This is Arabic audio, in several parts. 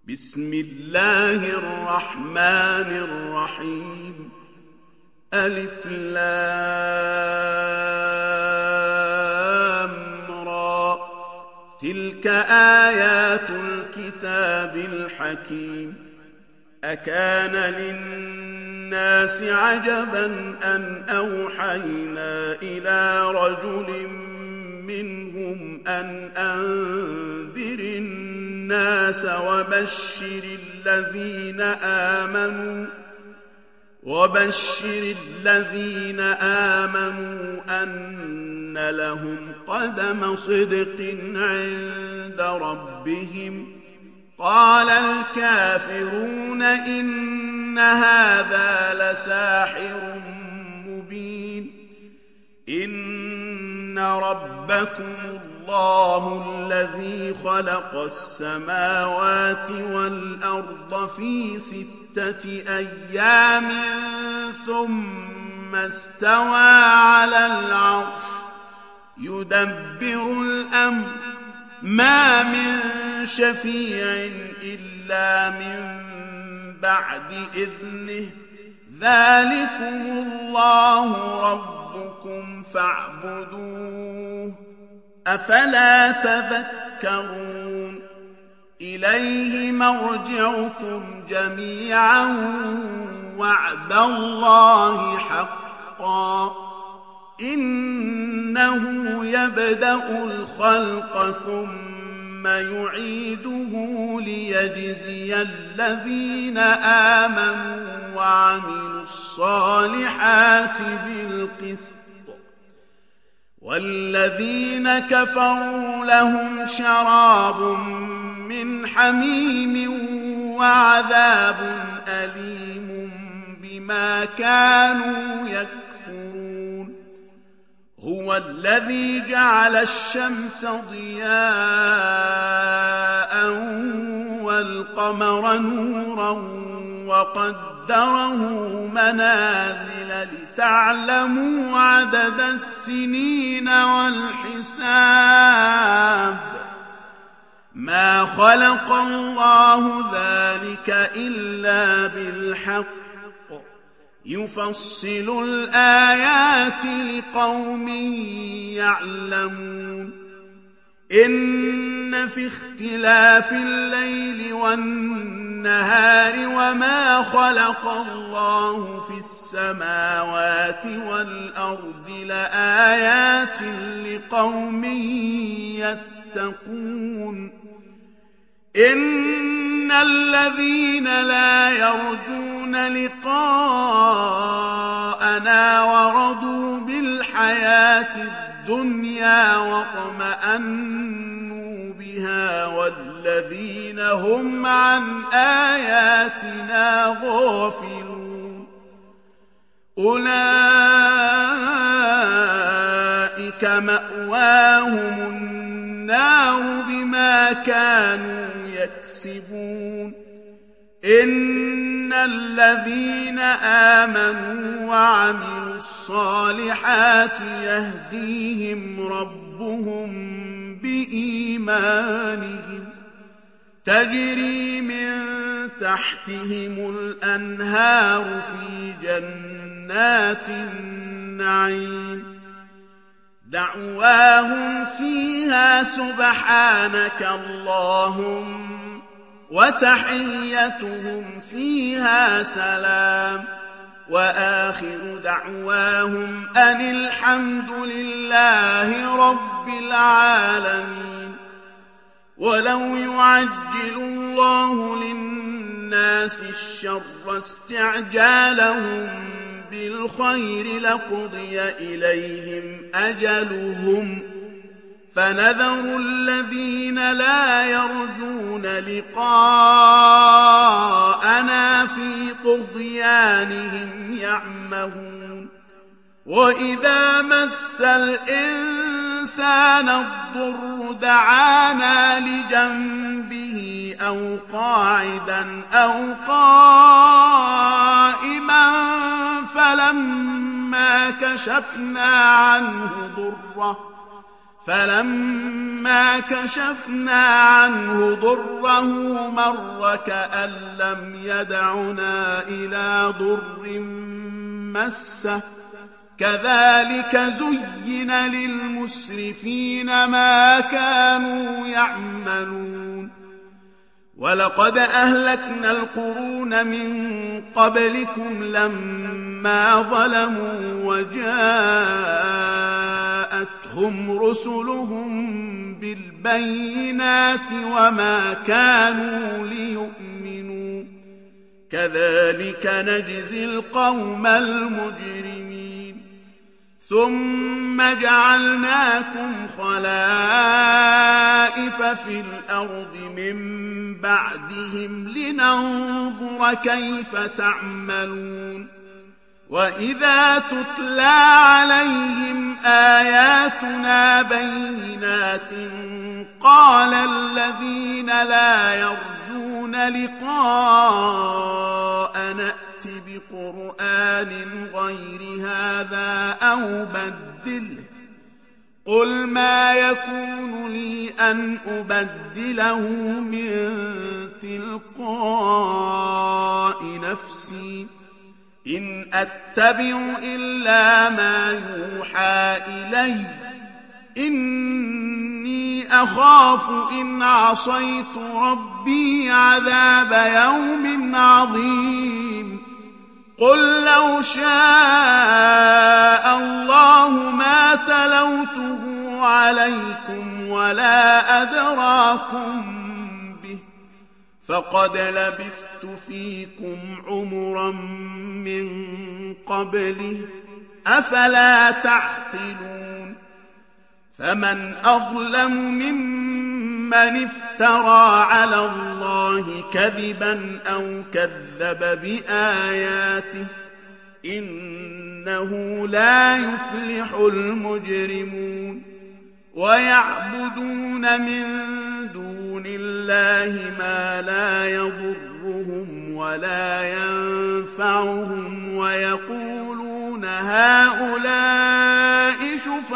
بسم الله الرحمن الرحيم. ألف لام را. تلك آيات الكتاب الحكيم. أكان للناس عجبا أن أوحينا إلى رجل منهم أن أنذر الناس وبشر الذين آمنوا أن لهم قدم صدق عند ربهم. قال الكافرون إن هذا لساحر مبين. إن ربكم الله الذي خلق السماوات والأرض في 6 أيام ثم استوى على العرش يدبر الأمر ما من شفيع إلا من بعد إذنه. ذلكم الله ربكم فاعبدوه أفلا تذكرون. إليه مرجعكم جميعا وعد الله حقا. إنه يبدأ الخلق ثم يعيده ليجزي الذين آمنوا وعملوا الصالحات بالقسط، والذين كفروا لهم شراب من حميم وعذاب أليم بما كانوا يكفرون. هو الذي جعل الشمس ضياء والقمر نورا وقدره منازل لتعلموا عدد السنين والحساب. ما خلق الله ذلك إلا بالحق يفصل الآيات لقوم يعلمون. إن في اختلاف الليل والنهار وما خلق الله في السماوات والأرض لآيات لقوم يتقون. إن الذين لا يرجون لقاءنا ورضوا بالحياة الدنيا واطمأنوا بها والذين هم عن آياتنا غافلون أولئك مأواهم النار بما كانوا يكسبون. إن الذين آمنوا وعملوا الصالحات يهديهم ربهم بإيمانهم تجري من تحتهم الأنهار في جنات النعيم. دعواهم فيها سبحانك اللهم وتحيتهم فيها سلام. وآخر دعواهم أن الحمد لله رب العالمين. ولو يعجل الله للناس الشر استعجالهم بالخير لقضي إليهم أجلهم فنذر الذين لا يرجون لقاءنا في طغيانهم يعمهون. وإذا مس الإنسان الضر دعانا لجنبه أو قاعدا أو قائما فلما كشفنا عنه ضره فلما كشفنا عنه ضره مر كأن لم يدعنا إلى ضر مسه كذلك زين للمسرفين ما كانوا يعملون ولقد أهلكنا القرون من قبلكم لما ظلموا وجاءتهم رسلهم بالبينات وما كانوا ليؤمنوا كذلك نجزي القوم المجرمين ثم جعلناكم خلائف في الأرض من بعدهم لننظر كيف تعملون وإذا تتلى عليهم آياتنا بينات قال الذين لا يرجون لقاء نأت بقرآن غير هذا أو بدله قل ما يكون لي أن أبدله من تلقاء نفسي إن أتبع إلا ما يوحى إلي إني أخاف إن عصيت ربي عذاب يوم عظيم قل لو شاء الله ما تلوته عليكم ولا أدراكم به فقد لبثت فيكم عمرا من قبله أفلا تعقلون فمن أظلم ممن افترى على الله كذبا أو كذب بآياته إنه لا يفلح المجرمون ويعبدون من دون الله ما لا يضرهم ولا ينفعهم ويقولون هؤلاء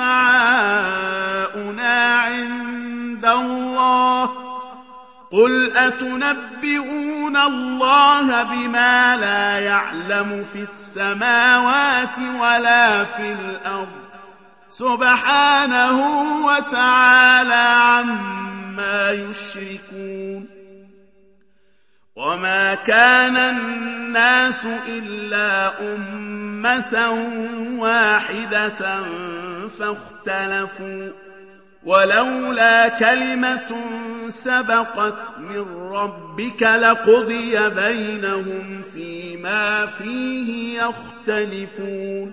شفعاؤنا عند الله قل أتنبئون الله بما لا يعلم في السماوات ولا في الأرض سبحانه وتعالى عما يشركون وما كان الناس إلا أمة واحدة فاختلفوا ولولا كلمة سبقت من ربك لقضي بينهم فيما فيه يختلفون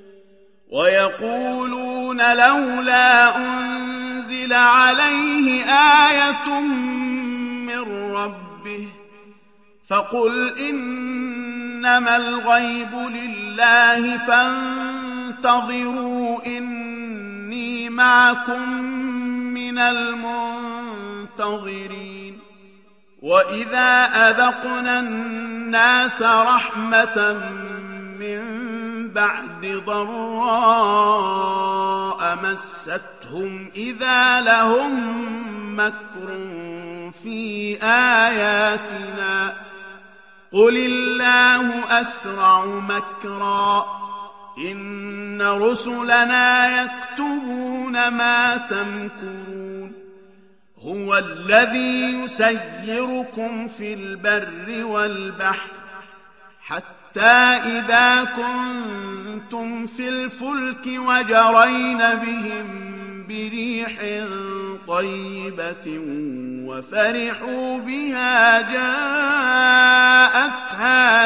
ويقولون لولا أنزل عليه آية من ربه فقل إنما الغيب لله فانتظروا إني معكم من المنتظرين وإذا أذقنا الناس رحمة من بعد ضراء مستهم إذا لهم مكر في آياتنا قل الله أسرع مكرا إن رسلنا يكتبون ما تمكرون هو الذي يسيركم في البر والبحر حتى إذا كنتم في الفلك وجرين بهم بريح طيبة وفرحوا بها جاءتها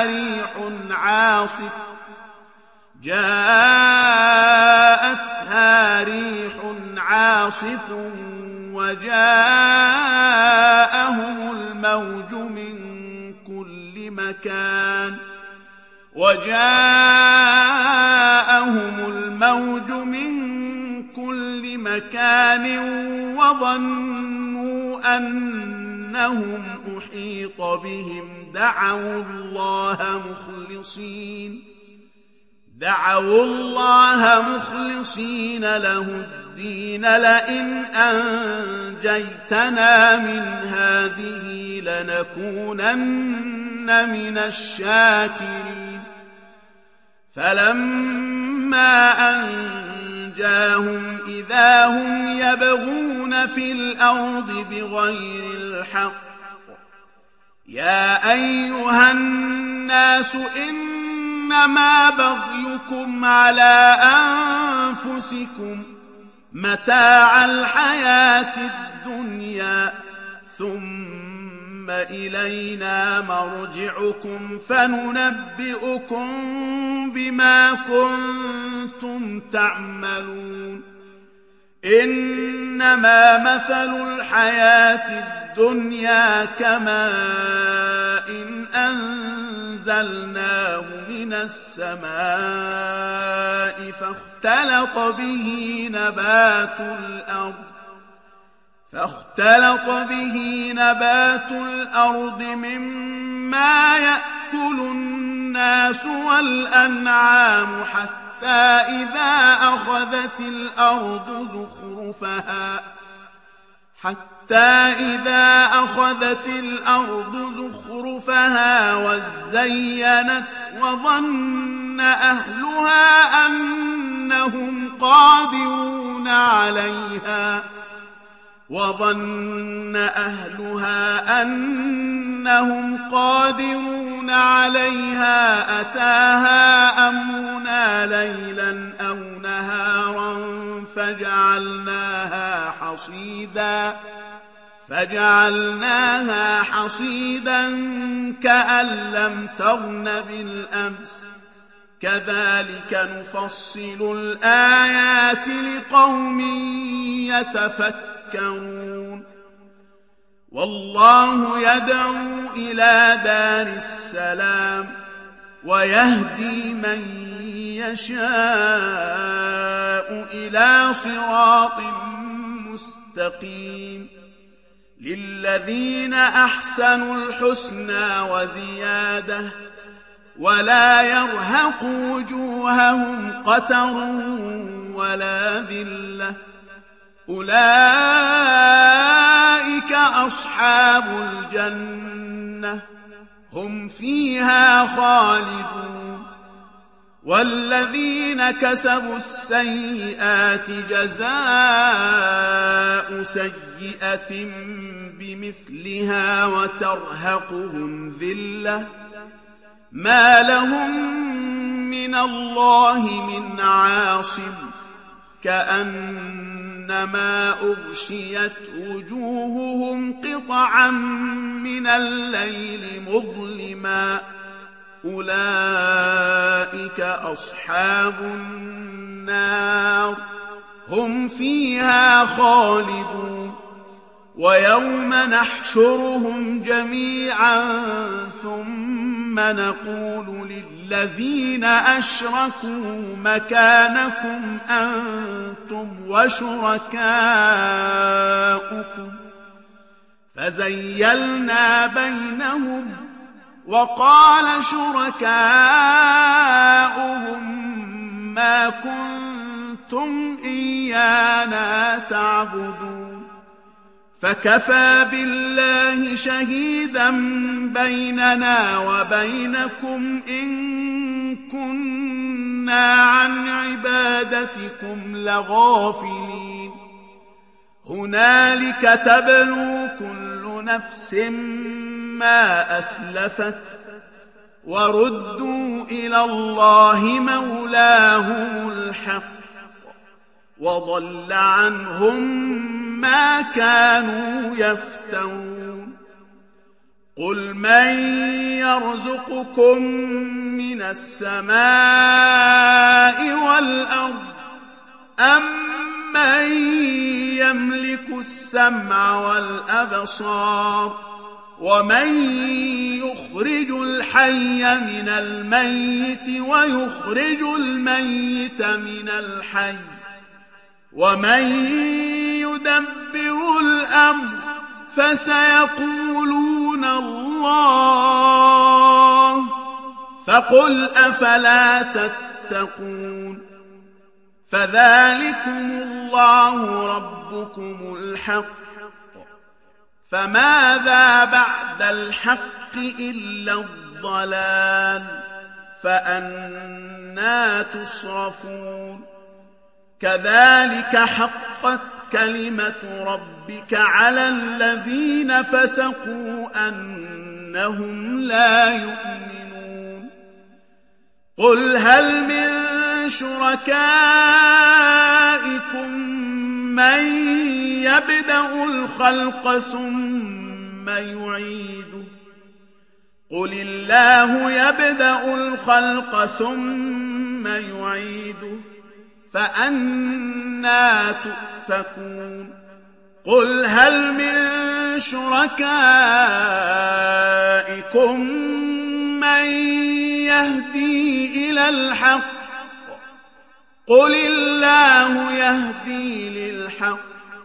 ريح عاصف وجاءهم الموج من كل مكان وظنوا أنهم أحيط بهم دعوا الله مخلصين له الدين لئن أنجيتنا من هذه لنكونن من الشاكرين فلما أنجاهم إذا هم يبغون في الأرض بغير الحق يا أيها الناس إنما بغيكم على أنفسكم متاع الحياة الدنيا ثم إلينا مرجعكم فننبئكم بما كنتم تعملون إنما مثل الحياة الدنيا كماء إن أنزلناه من السماء فاختلط به نبات الأرض مما يأكل الناس والأنعام حتى إذا أخذت الأرض زخرفها وزينت وظن أهلها أنهم قادرون عليها أتاها أمرنا ليلا أو نهارا فجعلناها حصيدا كأن لم تغن بالأمس كذلك نفصل الآيات لقوم يتفكرون والله يدعو إلى دار السلام ويهدي من يشاء إلى صراط مستقيم للذين أحسنوا الحسنى وزيادة ولا يرهق وجوههم قتر ولا ذلة أولئك أصحاب الجنة هم فيها خالدون والذين كسبوا السيئات جزاء سيئة بمثلها وترهقهم ذلة ما لهم من الله من عاصم كأنما أغشيت وجوههم قطعا من الليل مظلما أولئك أصحاب النار هم فيها خالدون ويوم نحشرهم جميعا ثم نقول للذين أشركوا مكانكم أنتم وشركاؤكم فزيلنا بينهم وقال شركاؤهم ما كنتم إيانا تعبدون فكفى بالله شهيدا بيننا وبينكم إن كنا عن عبادتكم لغافلين هنالك تبلو كل نفس ما أسلفت وردوا إلى الله مولاهم الحق وضل عنهم ما كانوا يفترون قل من يرزقكم من السماء والأرض أم من يملك السمع والأبصار ومن يخرج الحي من الميت ويخرج الميت من الحي ومن يدبر الأمر فسيقولون الله فقل أفلا تتقون تتقون فذلكم الله ربكم الحق فماذا بعد الحق إلا الضلال فأنى تصرفون كذلك حقت كلمة ربك على الذين فسقوا أنهم لا يؤمنون قل هل من شركائكم من يبدأ الخلق ثم يعيده قل الله يبدأ الخلق ثم يعيده فأنى تؤفكون قل هل من شركائكم من يهدي إلى الحق قل الله يهدي للحق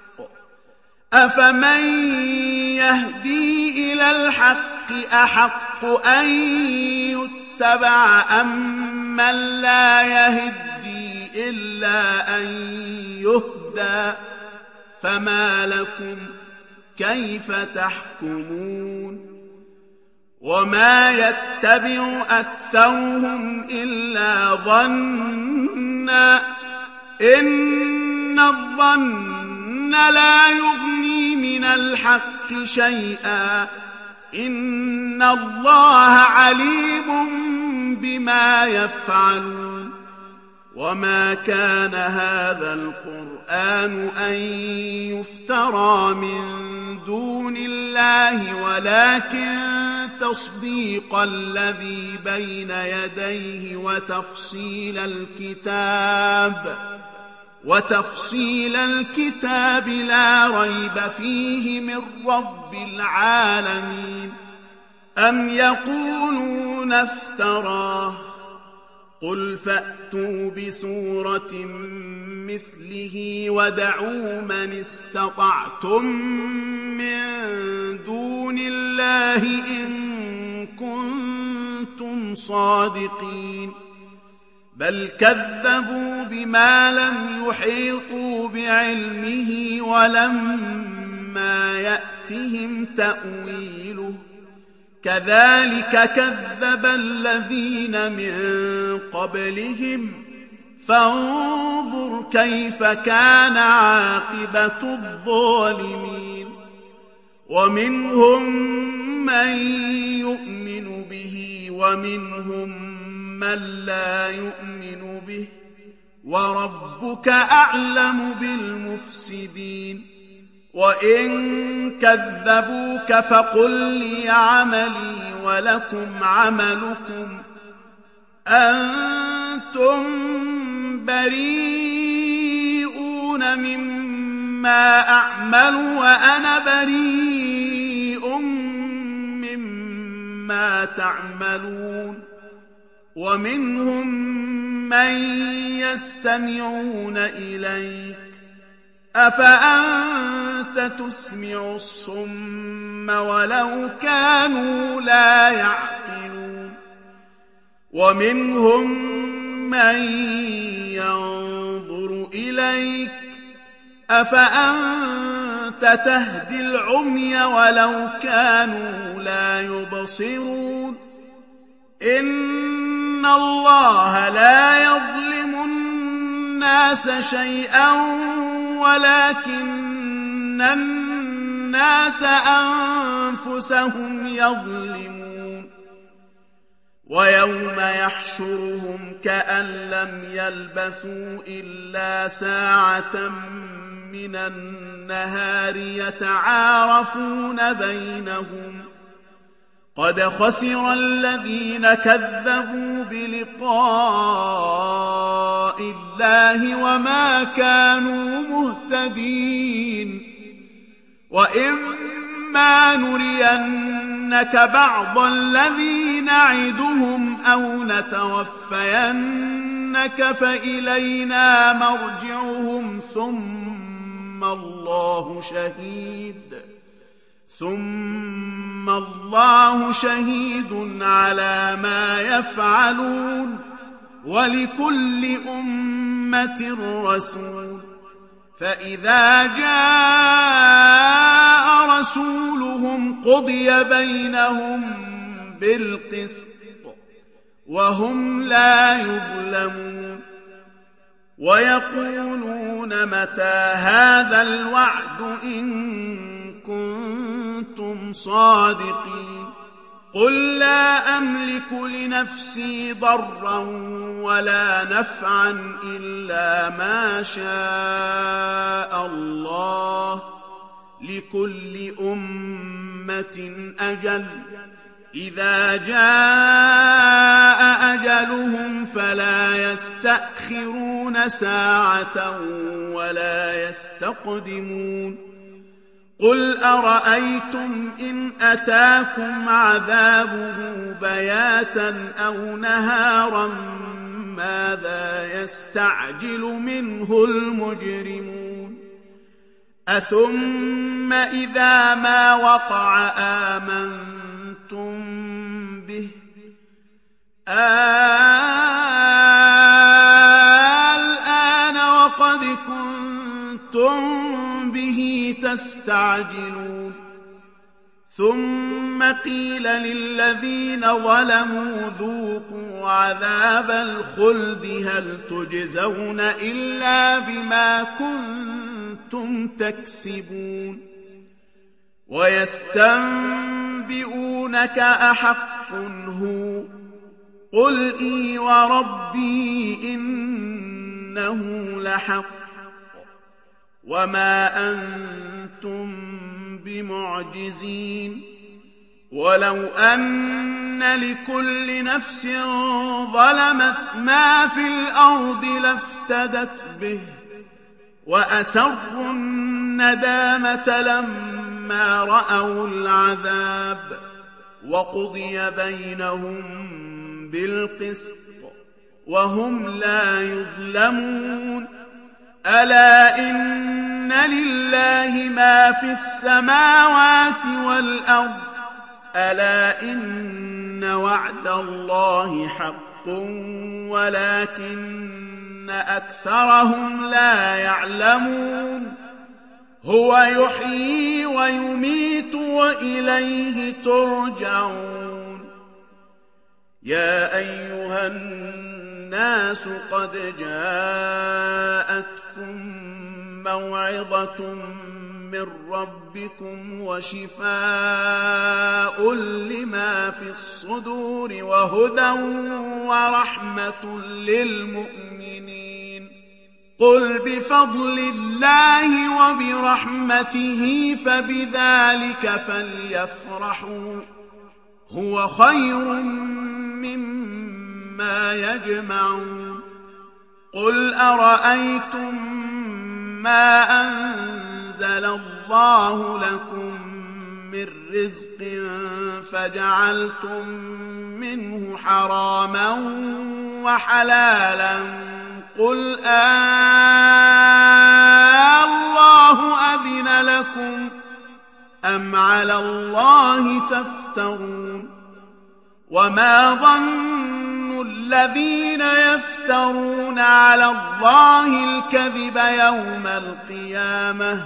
أفمن يهدي إلى الحق أحق أن يتبع أم من لا يهدي إلا أن يهدى فما لكم كيف تحكمون وما يتبع أكثرهم إلا ظنا إن الظن لا يغني من الحق شيئا إن الله عليم بما يفعلون وما كان هذا القرآن أن يفترى من دون الله ولكن تصديق الذي بين يديه وتفصيل الكتاب لا ريب فيه من رب العالمين أم يقولون افتراه قل فأتوا بسورة مثله ودعوا من استطعتم من دون الله إن كنتم صادقين بل كذبوا بما لم يحيطوا بعلمه ولما يأتهم تأويله كذلك كذب الذين من قبلهم فانظر كيف كان عاقبة الظالمين ومنهم من يؤمن به ومنهم من لا يؤمن به وربك أعلم بالمفسدين وإن كذبوك فقل لي عملي ولكم عملكم أنتم بريئون مما أعمل وأنا بريء مما تعملون ومنهم من يستمعون إليك أفأنت تسمع الصم ولو كانوا لا يعقلون ومنهم من ينظر إليك أفأنت تهدي العمي ولو كانوا لا يبصرون إن الله لا يظلم الناس شيئا ولكن الناس أنفسهم يظلمون ويوم يحشرهم كأن لم يلبثوا إلا ساعة من النهار يتعارفون بينهم قد خسر الذين كذبوا بلقاء الله وما كانوا مهتدين وإما نرينك بعض الذي نعدهم أو نتوفينك فإلينا مرجعهم ثم الله شهيد على ما يفعلون ولكل أمة رسول، فإذا جاء رسولهم قضي بينهم بالقسط وهم لا يظلمون. ويقولون متى هذا الوعد إن كنتم صادقين. قل لا أملك لنفسي ضرا ولا نفعا إلا ما شاء الله، لكل أمة أجل، إذا جاء أجلهم فلا يستأخرون ساعة ولا يستقدمون. قل أرأيتم إن أتاكم عذابه بياتا أو نهارا ماذا يستعجل منه المجرمون؟ أثم إذا ما وقع آمنتم به الآن وقد كنتم به تستعجلون. ثم قيل للذين ظلموا ذوقوا عذاب الخلد هل تجزون إلا بما كنتم تكسبون. ويستنبئونك أحق هو؟ قل إي وربي إنه لحق وما أنتم بمعجزين. ولو أن لكل نفس ظلمت ما في الأرض لافتدت به وأسروا الندامة لما رأوا العذاب وقضي بينهم بالقسط وهم لا يظلمون. ألا إن لله ما في السماوات والأرض ألا إن وعد الله حق ولكن أكثرهم لا يعلمون. هو يحيي ويميت وإليه ترجعون. يا أيها الناس قد جاءتكم موعظة من ربكم وشفاء لما في الصدور وهدى ورحمة للمؤمنين. قل بفضل الله وبرحمته فبذلك فليفرحوا هو خير مما يجمعون. قل أرأيتم ما أنزل الله لكم من رزق فجعلتم منه حراما وحلالا قل الله أذن لكم أم على الله تفترون. وما ظن الذين يفترون على الله الكذب يوم القيامة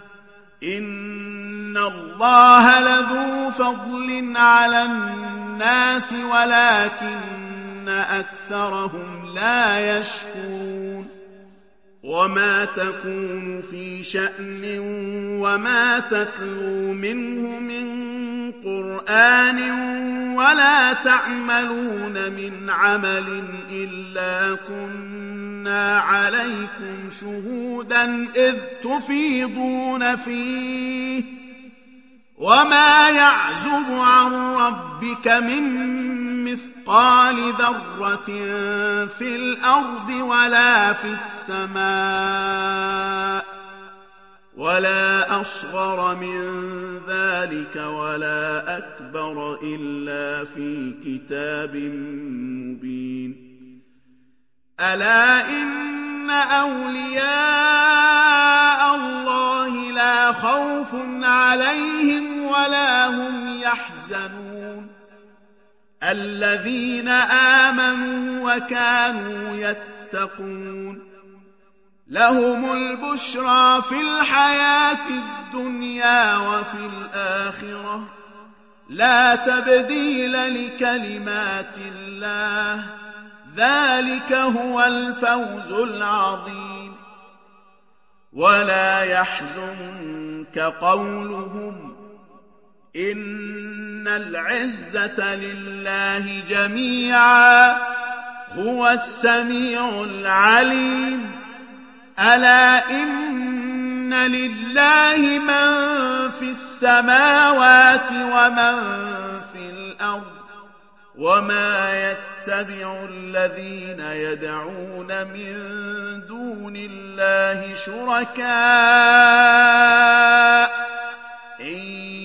إن الله لذو فضل على الناس ولكن أكثرهم لا يشكرون. وما تكون في شأن وما تتلو منه من قرآن ولا تعملون من عمل إلا كنا عليكم شهودا إذ تفيضون فيه وما يعزب عن ربك من مثقال ذرة في الأرض ولا في السماء ولا أصغر من ذلك ولا أكبر إلا في كتاب مبين. ألا إن أولياء الله لا خوف عليهم ولا هم يحزنون. الذين آمنوا وكانوا يتقون لهم البشرى في الحياة الدنيا وفي الآخرة لا تبديل لكلمات الله ذلك هو الفوز العظيم ولا يحزنك قولهم إن العزة لله جميعا هو السميع العليم ألا إن لله من في السماوات ومن في الأرض وما يتبع الذين يدعون من دون الله شركاء إن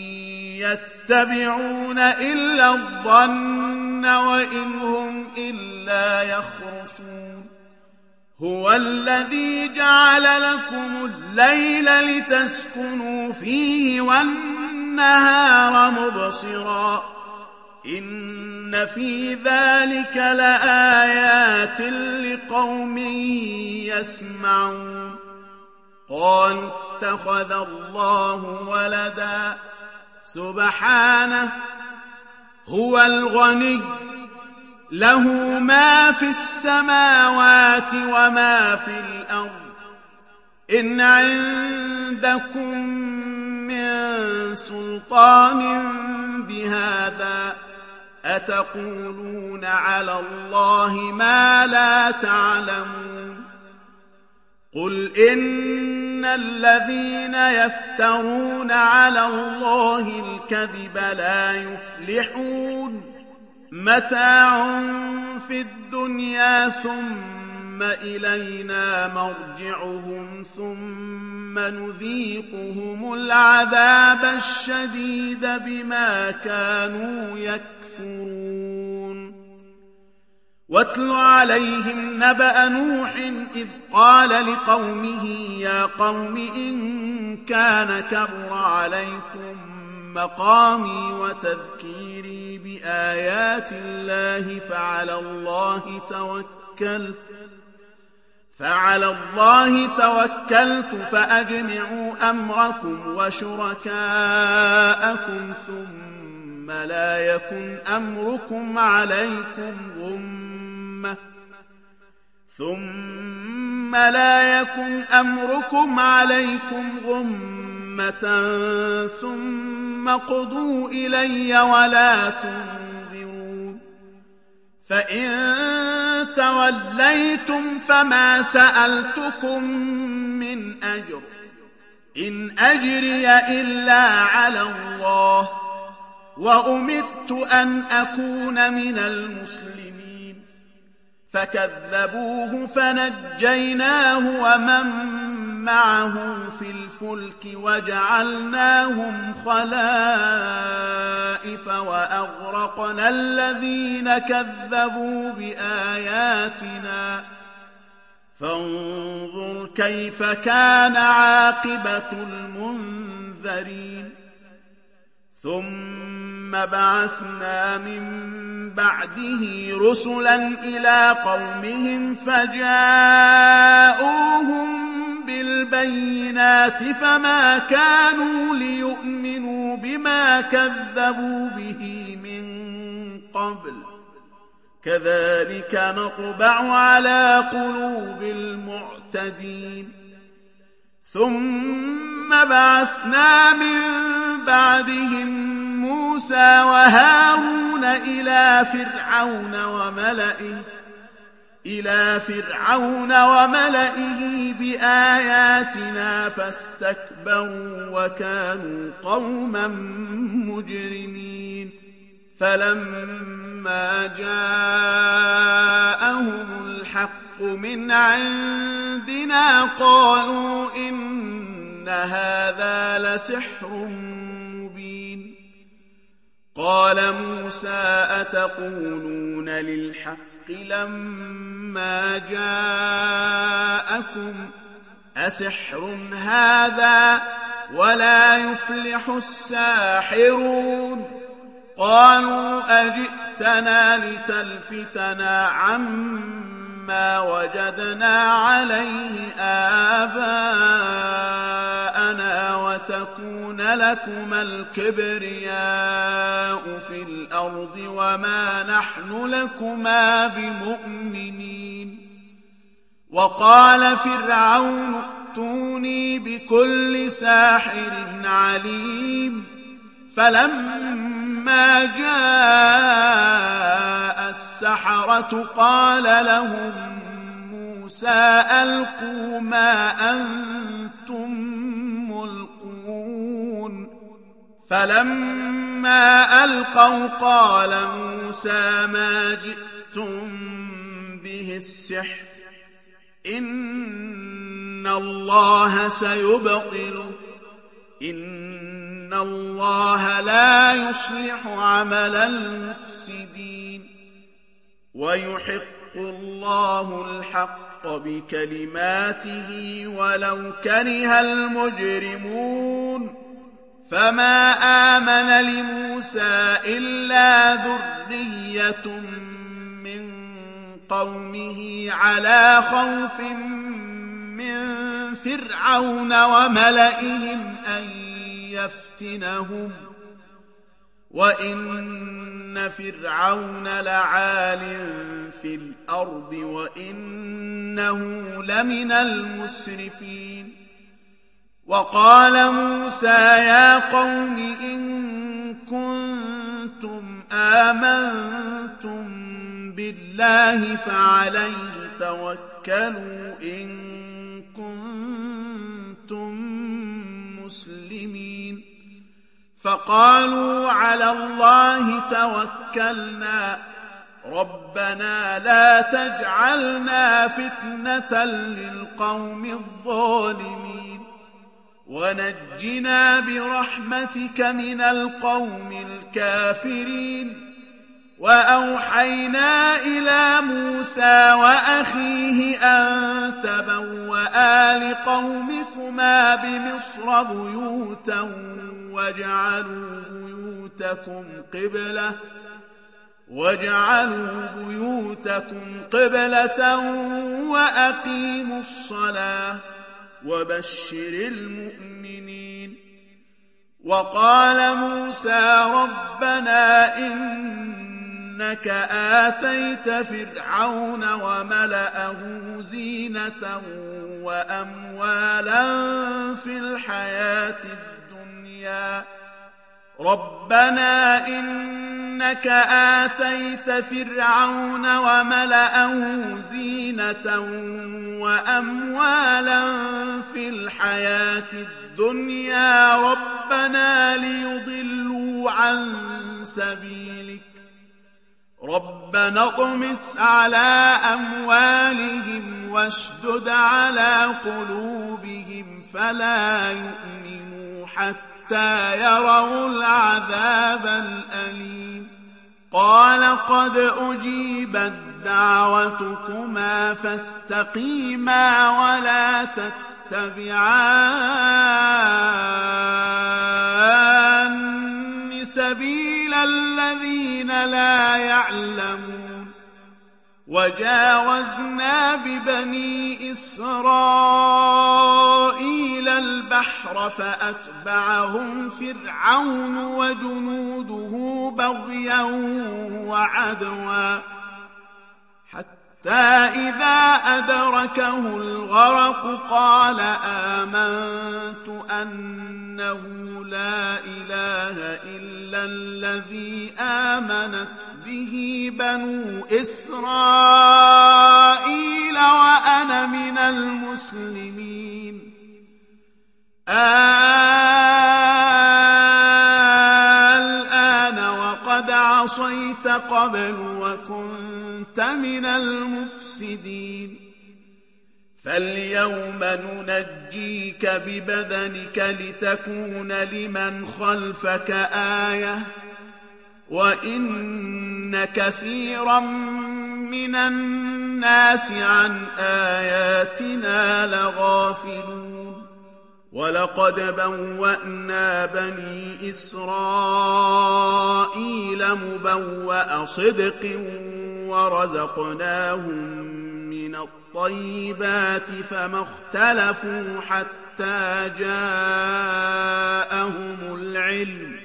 يتبعون إلا الظن وإن هم إلا يخرصون هو الذي جعل لكم الليل لتسكنوا فيه والنهار مبصرا إن في ذلك لآيات لقوم يسمعون قالوا اتخذ الله ولدا سبحانه هو الغني له ما في السماوات وما في الأرض إن عندكم من سلطان بهذا أتقولون على الله ما لا تعلمون قل إن الذين يفترون على الله الكذب لا يفلحون متاع في الدنيا ثم إلينا مرجعهم ثم نذيقهم العذاب الشديد بما كانوا يكفرون واتل عليهم نبأ نوح إذ قال لقومه يا قوم إن كان كبر عليكم مقامي وتذكيري بآيات الله فعلى الله توكلت فأجمعوا أمركم وشركاءكم ثم لا يكن أمركم عليكم غمة ثم قضوا إلي ولا تنظرون فإن توليتم فما سألتكم من أجر إن أجري إلا على الله وأمرت أن أكون من المسلمين فكذبوه فنجيناه ومن معه في الفلك وجعلناهم خلائف وأغرقنا الذين كذبوا بآياتنا فانظر كيف كان عاقبة المنذرين ثم بعثنا من بعده رسلا إلى قومهم فجاءوهم بالبينات فما كانوا ليؤمنوا بما كذبوا به من قبل كذلك نطبع على قلوب المعتدين ثم بعثنا من بعدهم موسى وهارون إلى فرعون وملئه بآياتنا فاستكبروا وكانوا قوما مجرمين فلما جاءهم الحق من عندنا قالوا إن هذا لسحر مبين قال موسى أتقولون للحق لما جاءكم أسحر هذا ولا يفلح الساحرون قالوا جئتنا لتلفتنا عما وجدنا عليه آباءنا وتكون لكما الكبرياء في الأرض وما نحن لكما بمؤمنين. وقال فرعون ائتوني بكل ساحر عليم. فلما جاء السحرة قال لهم موسى ألقوا ما أنتم ملقون. فلما ألقوا قال موسى ما جئتم به السحر إن الله سيبطله إن الله لا يصلح عمل المفسدين. ويحق الله الحق بكلماته ولو كره المجرمون. فما آمن لموسى إلا ذرية من قومه على خوف من فرعون وملئهم أن يفتنهم وإن فرعون لعال في الأرض وإنه لمن المسرفين. وقال موسى يا قوم إن كنتم آمنتم بالله فعليه توكلوا إن كنتم مسلمين. فقالوا على الله توكلنا ربنا لا تجعلنا فتنة للقوم الظالمين ونجنا برحمتك من القوم الكافرين. وأوحينا إلى موسى وأخيه أن تبوأ لقومكما بمصر بيوتا واجعلوا بيوتكم قبلة وأقيموا الصلاة وبشر المؤمنين. وقال موسى ربنا إنك آتيت فرعون وملأه زينة وأموالا في الحياة الدنيا ربنا إنك آتيت فرعون وملأه زينة وأموالا في الحياة الدنيا ربنا ليضلوا عن سبيلك ربنا اطمس على أموالهم واشدد على قلوبهم فلا يؤمنوا حتى يروا العذاب الأليم. قال قد أجيبت دعوتكما فاستقيما ولا تتبعان سبيل الذين لا يعلمون. وجاوزنا ببني إسرائيل البحر فأتبعهم فرعون وجنوده بغيا وعدوا حتى إذا أدركه الغرق قال آمنت أنه لا إله إلا الذي آمنت به بنو إسرائيل وأنا من المسلمين. الآن وقد عصيت قبل وكنت من المفسدين. فاليوم ننجيك ببدنك لتكون لمن خلفك آية وإن كثيرا من الناس عن آياتنا لغافلون. ولقد بوأنا بني إسرائيل مبوأ صدق ورزقناهم من الطيبات فما اختلفوا حتى جاءهم العلم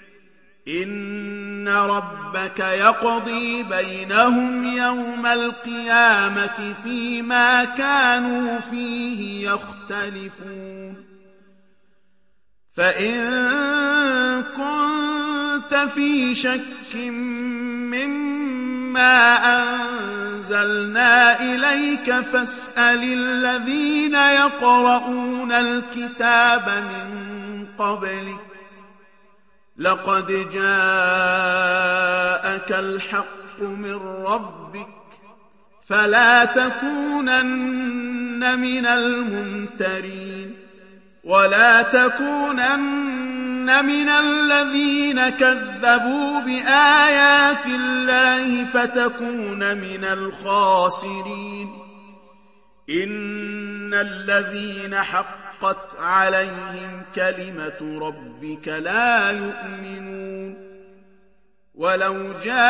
إن ربك يقضي بينهم يوم القيامة فيما كانوا فيه يختلفون فإن كنت في شك مما أنزلنا إليك فاسأل الذين يقرؤون الكتاب من قبلك لقد جاءك الحق من ربك فلا تكونن من الممترين ولا تكونن من الذين كذبوا بآيات الله فتكون من الخاسرين إن الذين حقت عليهم كلمة ربك لا يؤمنون ولو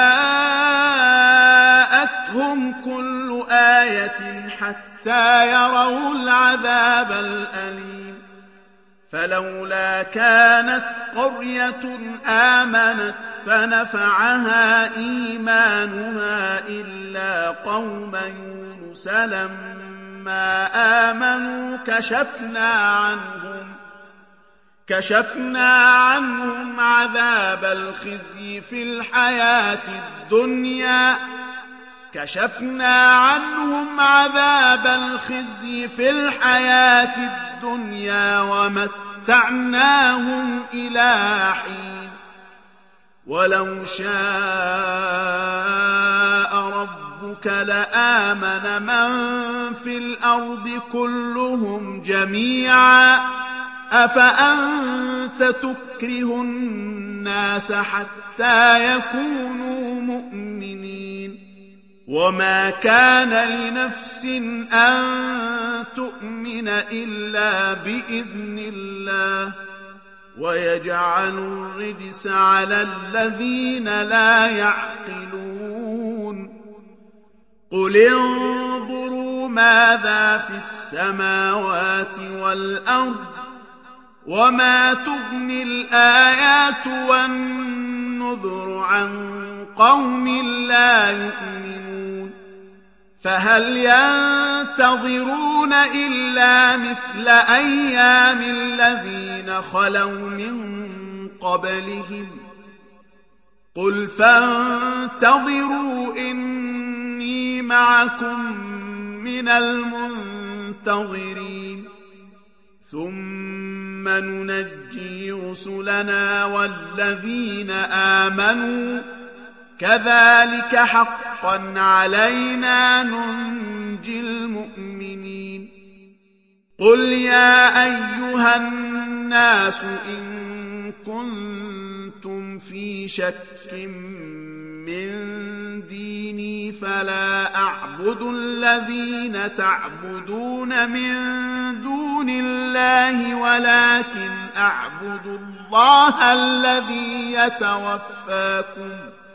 جاءتهم كل آية حتى يروا العذاب الأليم فلولا كانت قرية آمنت فنفعها إيمانها إلا قوم يونس لما آمنوا كشفنا عنهم عذاب الخزي في الحياة الدنيا ومتعناهم إلى حين ولو شاء ربك لآمن من في الأرض كلهم جميعا أفأنت تكره الناس حتى يكونوا مؤمنين وما كان لنفس أن تؤمن إلا بإذن الله ويجعل الرجس على الذين لا يعقلون قل انظروا ماذا في السماوات والأرض وما تغني الآيات والنذر عن قوم لا يؤمنون فهل ينتظرون إلا مثل أيام الذين خلوا من قبلهم قل فانتظروا إني معكم من المنتظرين ثم ننجي رسلنا والذين آمنوا كذلك حقا علينا ننجي المؤمنين قل يا أيها الناس إن كنتم في شك من ديني فلا أعبد الذين تعبدون من دون الله ولكن أعبد الله الذي يتوفاكم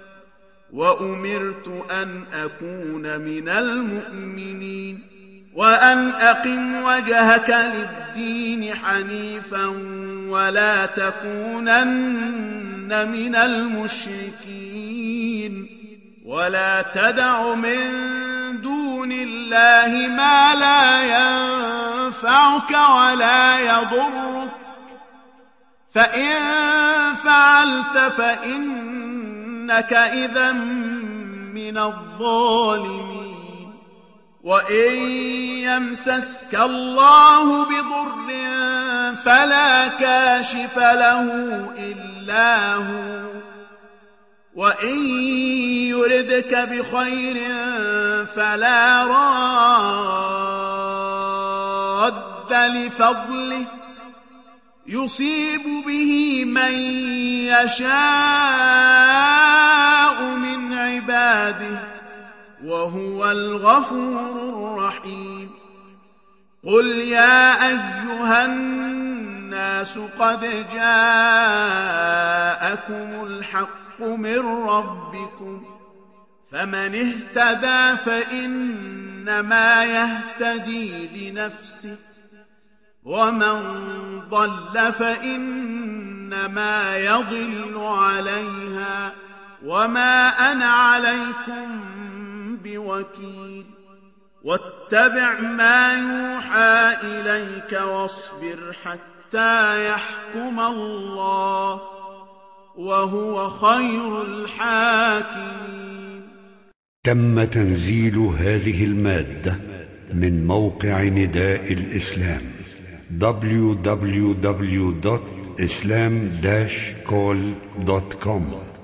وأمرت أن أكون من المؤمنين وأن أقم وجهك للدين حنيفا ولا تكونن من المشركين ولا تدع من دون الله ما لا ينفعك ولا يضرك فإن فعلت فإنك إذا من الظالمين وإن يمسسك الله بضر فلا كاشف له إلا هو وإن يردك بخير فلا راد لفضله يصيب به من يشاء من عباده وهو الغفور الرحيم قل يا أيها الناس قد جاءكم الحق الحق من ربكم فمن اهتدى فإنما يهتدي لنفسه ومن ضل فإنما يضل عليها وما أنا عليكم بوكيل واتبع ما يوحى إليك واصبر حتى يحكم الله وهو خير الحاكمين. تم تنزيل هذه المادة من موقع نداء الإسلام www.islam-call.com